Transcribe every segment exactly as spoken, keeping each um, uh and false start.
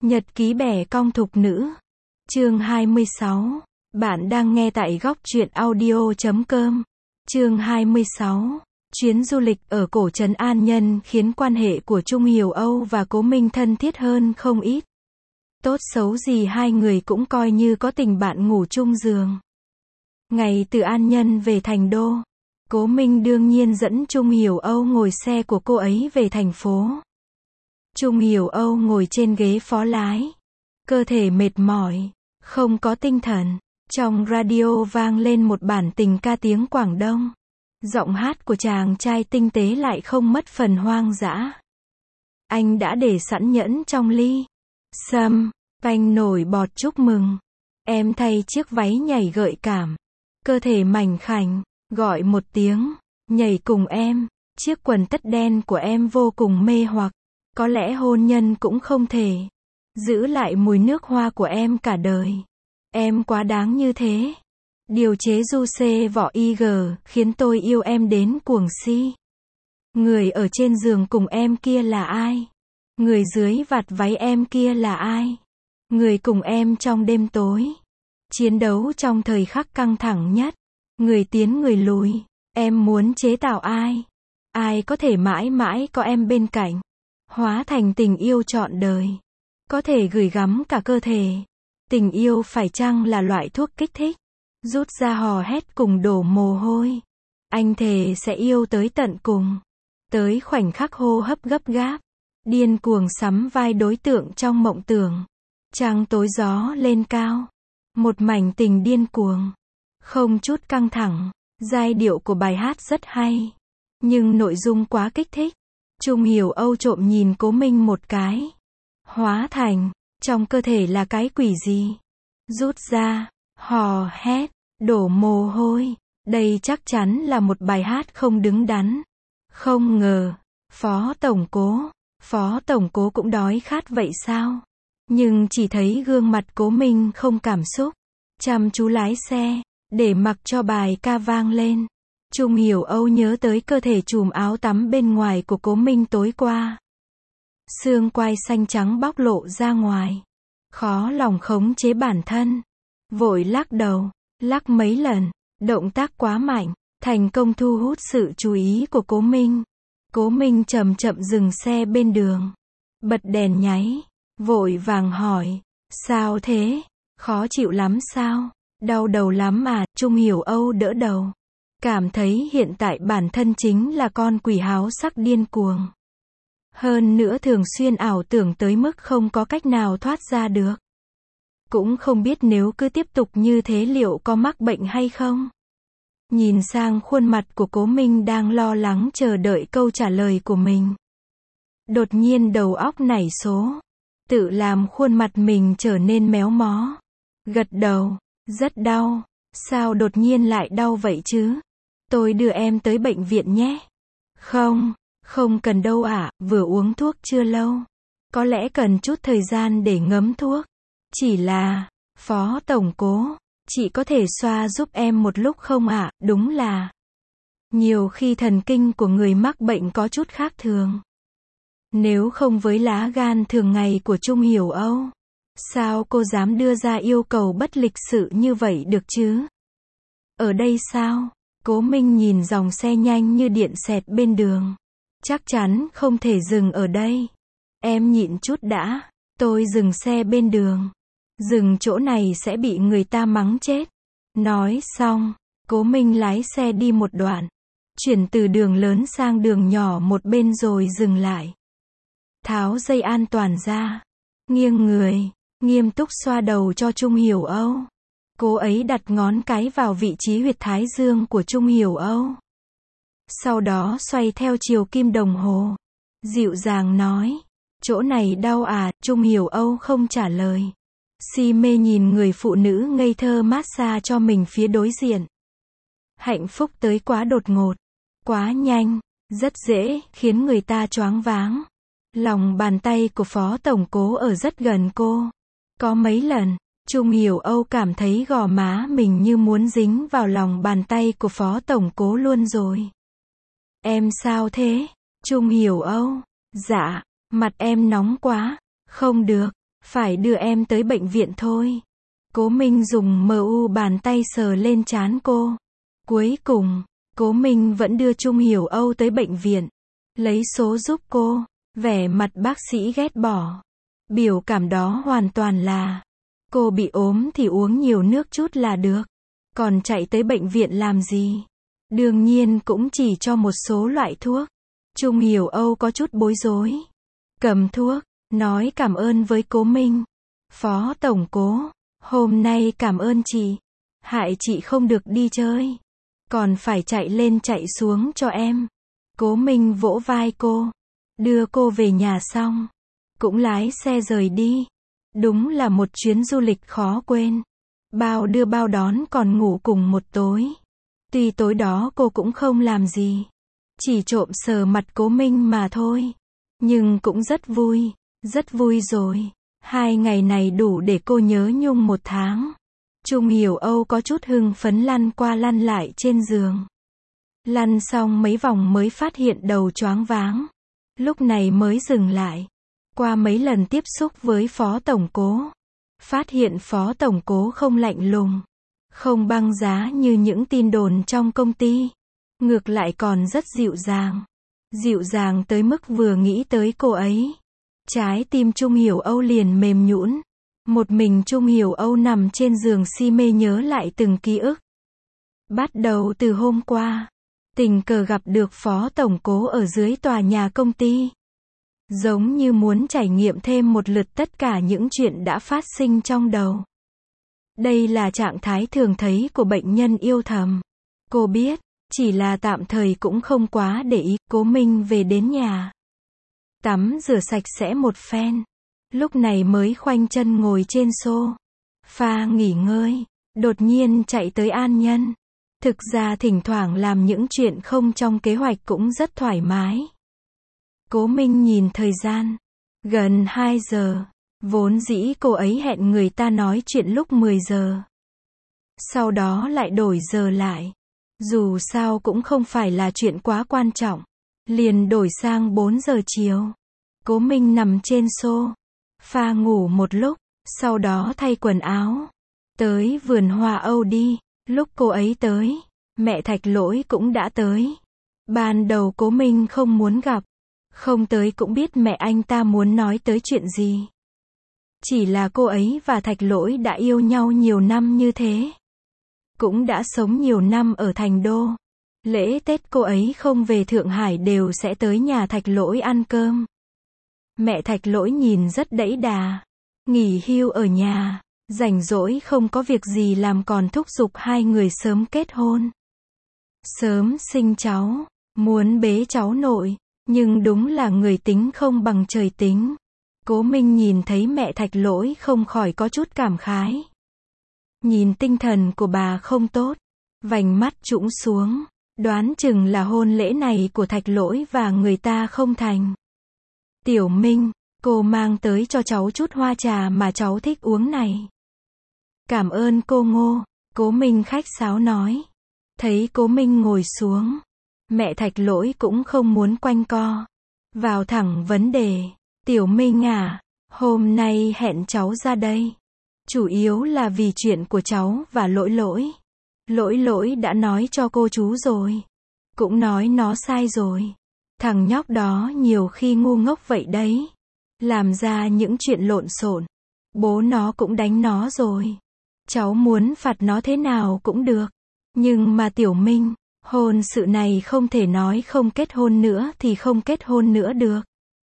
Nhật ký bẻ cong thục nữ. Chương hai mươi sáu. Bạn đang nghe tại góc truyện audio chấm com. Chương hai mươi sáu. Chuyến du lịch ở cổ trấn An Nhân khiến quan hệ của Trung Hiểu Âu và Cố Minh thân thiết hơn không ít. Tốt xấu gì hai người cũng coi như có tình bạn ngủ chung giường. Ngày từ An Nhân về thành đô, Cố Minh đương nhiên dẫn Trung Hiểu Âu ngồi xe của cô ấy về thành phố. Trung Hiểu Âu ngồi trên ghế phó lái, cơ thể mệt mỏi, không có tinh thần. Trong radio vang lên một bản tình ca tiếng Quảng Đông. Giọng hát của chàng trai tinh tế lại không mất phần hoang dã. Anh đã để sẵn nhẫn trong ly sâm, canh nổi bọt chúc mừng. Em thay chiếc váy nhảy gợi cảm, cơ thể mảnh khảnh, gọi một tiếng, nhảy cùng em. Chiếc quần tất đen của em vô cùng mê hoặc. Có lẽ hôn nhân cũng không thể giữ lại mùi nước hoa của em cả đời. Em quá đáng như thế. Điều chế du xê vỏ i giê khiến tôi yêu em đến cuồng si. Người ở trên giường cùng em kia là ai? Người dưới vạt váy em kia là ai? Người cùng em trong đêm tối, chiến đấu trong thời khắc căng thẳng nhất. Người tiến người lùi, em muốn chế tạo ai? Ai có thể mãi mãi có em bên cạnh, hóa thành tình yêu trọn đời, có thể gửi gắm cả cơ thể. Tình yêu phải chăng là loại thuốc kích thích, rút ra hò hét cùng đổ mồ hôi. Anh thề sẽ yêu tới tận cùng, tới khoảnh khắc hô hấp gấp gáp, điên cuồng sắm vai đối tượng trong mộng tưởng. Trăng tối gió lên cao, một mảnh tình điên cuồng, không chút căng thẳng. Giai điệu của bài hát rất hay, nhưng nội dung quá kích thích. Trung Hiểu Âu trộm nhìn Cố Minh một cái. Hóa thành, trong cơ thể là cái quỷ gì? Rút ra, hò hét, đổ mồ hôi. Đây chắc chắn là một bài hát không đứng đắn. Không ngờ, Phó Tổng Cố, Phó Tổng Cố cũng đói khát vậy sao? Nhưng chỉ thấy gương mặt Cố Minh không cảm xúc, chăm chú lái xe, để mặc cho bài ca vang lên. Trung Hiểu Âu nhớ tới cơ thể chùm áo tắm bên ngoài của Cố Minh tối qua. Xương quai xanh trắng bóc lộ ra ngoài. Khó lòng khống chế bản thân. Vội lắc đầu, lắc mấy lần. Động tác quá mạnh, thành công thu hút sự chú ý của Cố Minh. Cố Minh chậm chậm dừng xe bên đường, bật đèn nháy, vội vàng hỏi, sao thế? Khó chịu lắm sao? Đau đầu lắm à? Trung Hiểu Âu đỡ đầu, cảm thấy hiện tại bản thân chính là con quỷ háo sắc điên cuồng. Hơn nữa thường xuyên ảo tưởng tới mức không có cách nào thoát ra được. Cũng không biết nếu cứ tiếp tục như thế liệu có mắc bệnh hay không. Nhìn sang khuôn mặt của Cố Minh đang lo lắng chờ đợi câu trả lời của mình. Đột nhiên đầu óc nảy số, tự làm khuôn mặt mình trở nên méo mó. Gật đầu, rất đau. Sao đột nhiên lại đau vậy chứ? Tôi đưa em tới bệnh viện nhé. Không, không cần đâu ạ, vừa uống thuốc chưa lâu. Có lẽ cần chút thời gian để ngấm thuốc. Chỉ là, Phó Tổng Cố, chị có thể xoa giúp em một lúc không ạ? Đúng là, nhiều khi thần kinh của người mắc bệnh có chút khác thường. Nếu không với lá gan thường ngày của Trung Hiểu Âu, sao cô dám đưa ra yêu cầu bất lịch sự như vậy được chứ? Ở đây sao? Cố Minh nhìn dòng xe nhanh như điện xẹt bên đường. Chắc chắn không thể dừng ở đây. Em nhịn chút đã. Tôi dừng xe bên đường. Dừng chỗ này sẽ bị người ta mắng chết. Nói xong, Cố Minh lái xe đi một đoạn. Chuyển từ đường lớn sang đường nhỏ một bên rồi dừng lại. Tháo dây an toàn ra. Nghiêng người, nghiêm túc xoa đầu cho Trung Hiểu Âu. Cô ấy đặt ngón cái vào vị trí huyệt thái dương của Trung Hiểu Âu. Sau đó xoay theo chiều kim đồng hồ. Dịu dàng nói, chỗ này đau à? Trung Hiểu Âu không trả lời. Si mê nhìn người phụ nữ ngây thơ massage cho mình phía đối diện. Hạnh phúc tới quá đột ngột, quá nhanh, rất dễ khiến người ta choáng váng. Lòng bàn tay của Phó Tổng Cố ở rất gần cô. Có mấy lần, Trung Hiểu Âu cảm thấy gò má mình như muốn dính vào lòng bàn tay của Phó Tổng Cố luôn rồi. Em sao thế? Trung Hiểu Âu, dạ, mặt em nóng quá. Không được. Phải đưa em tới bệnh viện thôi. Cố Minh dùng mờ u bàn tay sờ lên trán cô. Cuối cùng, Cố Minh vẫn đưa Trung Hiểu Âu tới bệnh viện. Lấy số giúp cô. Vẻ mặt bác sĩ ghét bỏ. Biểu cảm đó hoàn toàn là, cô bị ốm thì uống nhiều nước chút là được. Còn chạy tới bệnh viện làm gì? Đương nhiên cũng chỉ cho một số loại thuốc. Trung Hiểu Âu có chút bối rối. Cầm thuốc, nói cảm ơn với Cố Minh. Phó tổng Cố, hôm nay cảm ơn chị. Hại chị không được đi chơi. Còn phải chạy lên chạy xuống cho em. Cố Minh vỗ vai cô. Đưa cô về nhà xong. Cũng lái xe rời đi. Đúng là một chuyến du lịch khó quên. Bao đưa bao đón còn ngủ cùng một tối. Tuy tối đó cô cũng không làm gì. Chỉ trộm sờ mặt Cố Minh mà thôi. Nhưng cũng rất vui. Rất vui rồi. Hai ngày này đủ để cô nhớ nhung một tháng. Trung Hiểu Âu có chút hưng phấn lăn qua lăn lại trên giường. Lăn xong mấy vòng mới phát hiện đầu choáng váng. Lúc này mới dừng lại. Qua mấy lần tiếp xúc với Phó Tổng Cố. Phát hiện Phó Tổng Cố không lạnh lùng. Không băng giá như những tin đồn trong công ty. Ngược lại còn rất dịu dàng. Dịu dàng tới mức vừa nghĩ tới cô ấy. Trái tim Trung Hiểu Âu liền mềm nhũn. Một mình Trung Hiểu Âu nằm trên giường si mê nhớ lại từng ký ức. Bắt đầu từ hôm qua. Tình cờ gặp được Phó Tổng Cố ở dưới tòa nhà công ty. Giống như muốn trải nghiệm thêm một lượt tất cả những chuyện đã phát sinh trong đầu. Đây là trạng thái thường thấy của bệnh nhân yêu thầm. Cô biết, chỉ là tạm thời cũng không quá để ý. Cố Minh về đến nhà. Tắm rửa sạch sẽ một phen. Lúc này mới khoanh chân ngồi trên sofa nghỉ ngơi. Đột nhiên chạy tới An Nhân. Thực ra thỉnh thoảng làm những chuyện không trong kế hoạch cũng rất thoải mái. Cố Minh nhìn thời gian. Gần hai giờ. Vốn dĩ cô ấy hẹn người ta nói chuyện lúc mười giờ. Sau đó lại đổi giờ lại. Dù sao cũng không phải là chuyện quá quan trọng. Liền đổi sang bốn giờ chiều. Cố Minh nằm trên sofa ngủ một lúc. Sau đó thay quần áo. Tới vườn hoa Âu đi. Lúc cô ấy tới, mẹ Thạch Lỗi cũng đã tới. Ban đầu Cố Minh không muốn gặp. Không tới cũng biết mẹ anh ta muốn nói tới chuyện gì. Chỉ là cô ấy và Thạch Lỗi đã yêu nhau nhiều năm như thế. Cũng đã sống nhiều năm ở Thành Đô. Lễ Tết cô ấy không về Thượng Hải đều sẽ tới nhà Thạch Lỗi ăn cơm. Mẹ Thạch Lỗi nhìn rất đẫy đà. Nghỉ hưu ở nhà. Rảnh rỗi không có việc gì làm còn thúc giục hai người sớm kết hôn. Sớm sinh cháu. Muốn bế cháu nội. Nhưng đúng là người tính không bằng trời tính. Cố Minh nhìn thấy mẹ Thạch Lỗi không khỏi có chút cảm khái. Nhìn tinh thần của bà không tốt. Vành mắt trũng xuống. Đoán chừng là hôn lễ này của Thạch Lỗi và người ta không thành. Tiểu Minh, cô mang tới cho cháu chút hoa trà mà cháu thích uống này. Cảm ơn cô Ngô. Cố Minh khách sáo nói. Thấy Cố Minh ngồi xuống. Mẹ Thạch Lỗi cũng không muốn quanh co. Vào thẳng vấn đề. Tiểu Minh à, hôm nay hẹn cháu ra đây. Chủ yếu là vì chuyện của cháu và Lỗi Lỗi. Lỗi Lỗi đã nói cho cô chú rồi. Cũng nói nó sai rồi. Thằng nhóc đó nhiều khi ngu ngốc vậy đấy. Làm ra những chuyện lộn xộn. Bố nó cũng đánh nó rồi. Cháu muốn phạt nó thế nào cũng được. Nhưng mà Tiểu Minh, hôn sự này không thể nói không kết hôn nữa thì không kết hôn nữa được.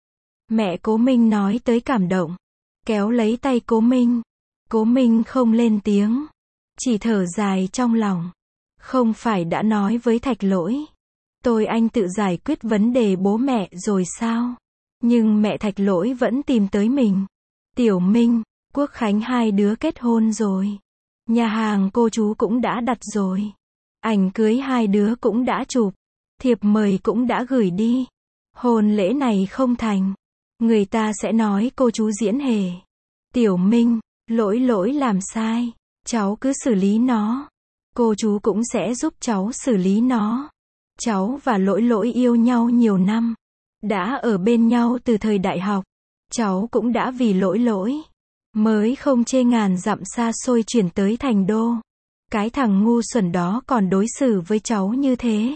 Mẹ Cố Minh nói tới cảm động. Kéo lấy tay Cố Minh. Cố Minh không lên tiếng. Chỉ thở dài trong lòng. Không phải đã nói với Thạch Lỗi. Tôi anh tự giải quyết vấn đề bố mẹ rồi sao? Nhưng mẹ Thạch Lỗi vẫn tìm tới mình. Tiểu Minh, Quốc Khánh hai đứa kết hôn rồi. Nhà hàng cô chú cũng đã đặt rồi. Ảnh cưới hai đứa cũng đã chụp. Thiệp mời cũng đã gửi đi. Hôn lễ này không thành. Người ta sẽ nói cô chú diễn hề. Tiểu Minh, Lỗi Lỗi làm sai. Cháu cứ xử lý nó. Cô chú cũng sẽ giúp cháu xử lý nó. Cháu và Lỗi Lỗi yêu nhau nhiều năm. Đã ở bên nhau từ thời đại học. Cháu cũng đã vì Lỗi Lỗi Mới không chê ngàn dặm xa xôi chuyển tới thành đô. Cái thằng ngu xuẩn đó còn đối xử với cháu như thế.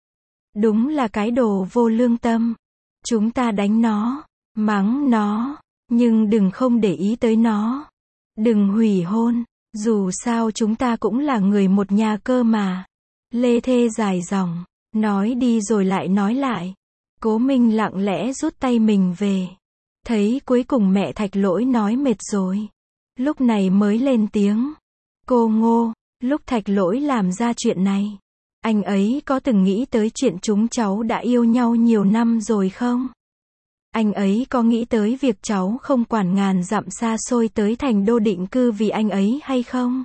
Đúng là cái đồ vô lương tâm. Chúng ta đánh nó, mắng nó, nhưng đừng không để ý tới nó. Đừng hủy hôn, dù sao chúng ta cũng là người một nhà cơ mà. Lê thê dài dòng, nói đi rồi lại nói lại. Cố Minh lặng lẽ rút tay mình về. Thấy cuối cùng mẹ Thạch Lỗi nói mệt rồi. Lúc này mới lên tiếng. Cô Ngô, lúc Thạch Lỗi làm ra chuyện này, anh ấy có từng nghĩ tới chuyện chúng cháu đã yêu nhau nhiều năm rồi không? Anh ấy có nghĩ tới việc cháu không quản ngàn dặm xa xôi tới thành đô định cư vì anh ấy hay không?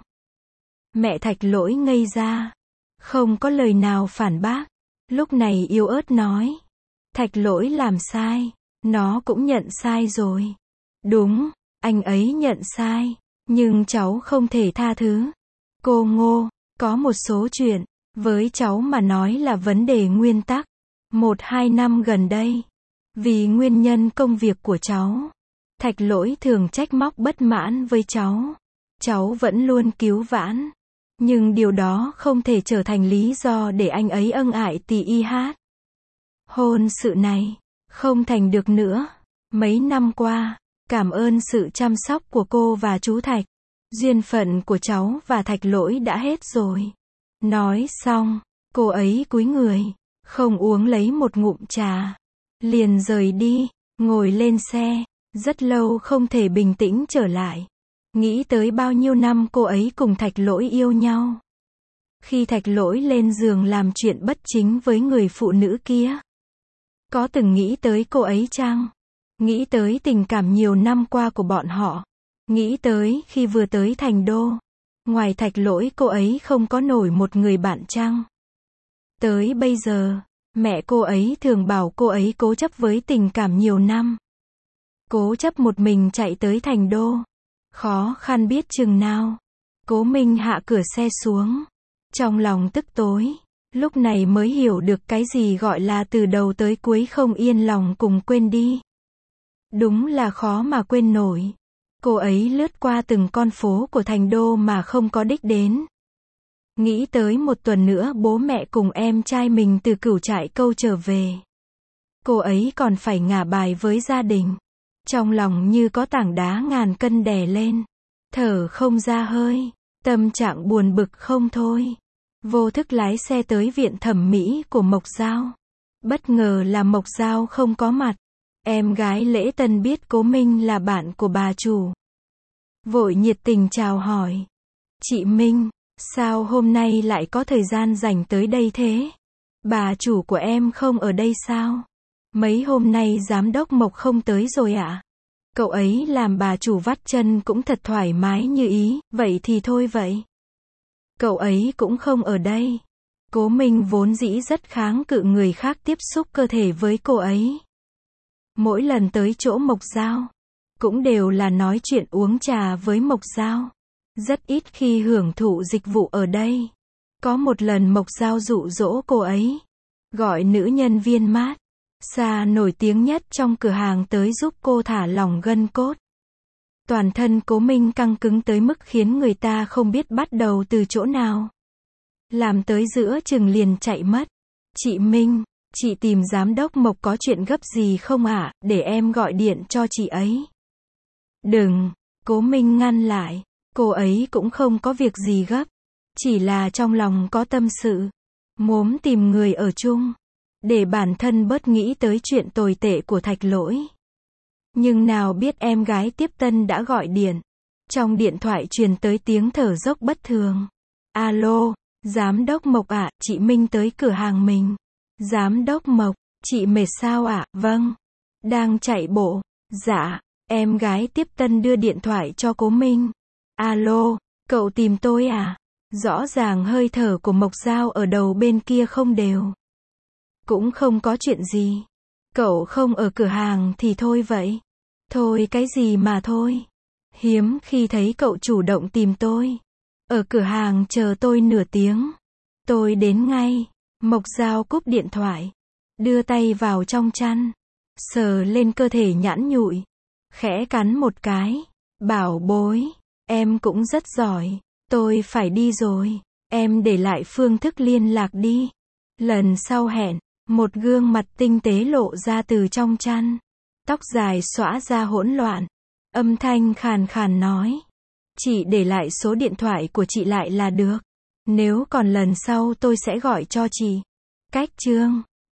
Mẹ Thạch Lỗi ngây ra. Không có lời nào phản bác. Lúc này yếu ớt nói. Thạch Lỗi làm sai. Nó cũng nhận sai rồi. Đúng, anh ấy nhận sai. Nhưng cháu không thể tha thứ. Cô Ngô, có một số chuyện, với cháu mà nói là vấn đề nguyên tắc. Một hai năm gần đây, vì nguyên nhân công việc của cháu, Thạch Lỗi thường trách móc bất mãn với cháu. Cháu vẫn luôn cứu vãn. Nhưng điều đó không thể trở thành lý do để anh ấy ân ải tì y hát. Hôn sự này, không thành được nữa. Mấy năm qua, cảm ơn sự chăm sóc của cô và chú Thạch. Duyên phận của cháu và Thạch Lỗi đã hết rồi. Nói xong, cô ấy cúi người, không uống lấy một ngụm trà. Liền rời đi, ngồi lên xe, rất lâu không thể bình tĩnh trở lại. Nghĩ tới bao nhiêu năm cô ấy cùng Thạch Lỗi yêu nhau. Khi Thạch Lỗi lên giường làm chuyện bất chính với người phụ nữ kia. Có từng nghĩ tới cô ấy chăng? Nghĩ tới tình cảm nhiều năm qua của bọn họ. Nghĩ tới khi vừa tới thành đô. Ngoài Thạch Lỗi cô ấy không có nổi một người bạn chăng? Tới bây giờ, mẹ cô ấy thường bảo cô ấy cố chấp với tình cảm nhiều năm. Cố chấp một mình chạy tới thành đô. Khó khăn biết chừng nào. Cố Minh hạ cửa xe xuống. Trong lòng tức tối. Lúc này mới hiểu được cái gì gọi là từ đầu tới cuối không yên lòng cùng quên đi. Đúng là khó mà quên nổi. Cô ấy lướt qua từng con phố của thành đô mà không có đích đến. Nghĩ tới một tuần nữa bố mẹ cùng em trai mình từ Cửu Trại Câu trở về. Cô ấy còn phải ngả bài với gia đình. Trong lòng như có tảng đá ngàn cân đè lên. Thở không ra hơi. Tâm trạng buồn bực không thôi. Vô thức lái xe tới viện thẩm mỹ của Mộc Giao. Bất ngờ là Mộc Giao không có mặt. Em gái Lễ Tân biết Cố Minh là bạn của bà chủ. Vội nhiệt tình chào hỏi. Chị Minh, sao hôm nay lại có thời gian rảnh tới đây thế? Bà chủ của em không ở đây sao? Mấy hôm nay giám đốc Mộc không tới rồi ạ? À? Cậu ấy làm bà chủ vắt chân cũng thật thoải mái như ý, vậy thì thôi vậy. Cậu ấy cũng không ở đây. Cố Minh vốn dĩ rất kháng cự người khác tiếp xúc cơ thể với cô ấy. Mỗi lần tới chỗ Mộc Giao, cũng đều là nói chuyện uống trà với Mộc Giao. Rất ít khi hưởng thụ dịch vụ ở đây. Có một lần Mộc Giao dụ dỗ cô ấy, gọi nữ nhân viên mát xa nổi tiếng nhất trong cửa hàng tới giúp cô thả lỏng gân cốt. Toàn thân Cố Minh căng cứng tới mức khiến người ta không biết bắt đầu từ chỗ nào. Làm tới giữa chừng liền chạy mất. Chị Minh, chị tìm giám đốc Mộc có chuyện gấp gì không ạ? À? Để em gọi điện cho chị ấy. Đừng, Cố Minh ngăn lại. Cô ấy cũng không có việc gì gấp. Chỉ là trong lòng có tâm sự. Muốn tìm người ở chung. Để bản thân bớt nghĩ tới chuyện tồi tệ của Thạch Lỗi. Nhưng nào biết em gái tiếp tân đã gọi điện. Trong điện thoại truyền tới tiếng thở dốc bất thường. Alo, giám đốc Mộc ạ, à, chị Minh tới cửa hàng mình. Giám đốc Mộc, chị mệt sao ạ? À? Vâng. Đang chạy bộ. Dạ, em gái tiếp tân đưa điện thoại cho Cố Minh. Alo, cậu tìm tôi à? Rõ ràng hơi thở của Mộc Giao ở đầu bên kia không đều. Cũng không có chuyện gì. Cậu không ở cửa hàng thì thôi vậy. Thôi cái gì mà thôi. Hiếm khi thấy cậu chủ động tìm tôi. Ở cửa hàng chờ tôi nửa tiếng. Tôi đến ngay. Mộc Giao cúp điện thoại. Đưa tay vào trong chăn. Sờ lên cơ thể nhẵn nhụi. Khẽ cắn một cái. Bảo bối, em cũng rất giỏi. Tôi phải đi rồi. Em để lại phương thức liên lạc đi. Lần sau hẹn, một gương mặt tinh tế lộ ra từ trong chăn. Tóc dài xõa ra hỗn loạn. Âm thanh khàn khàn nói. Chị để lại số điện thoại của chị lại là được. Nếu còn lần sau tôi sẽ gọi cho chị. Cách chương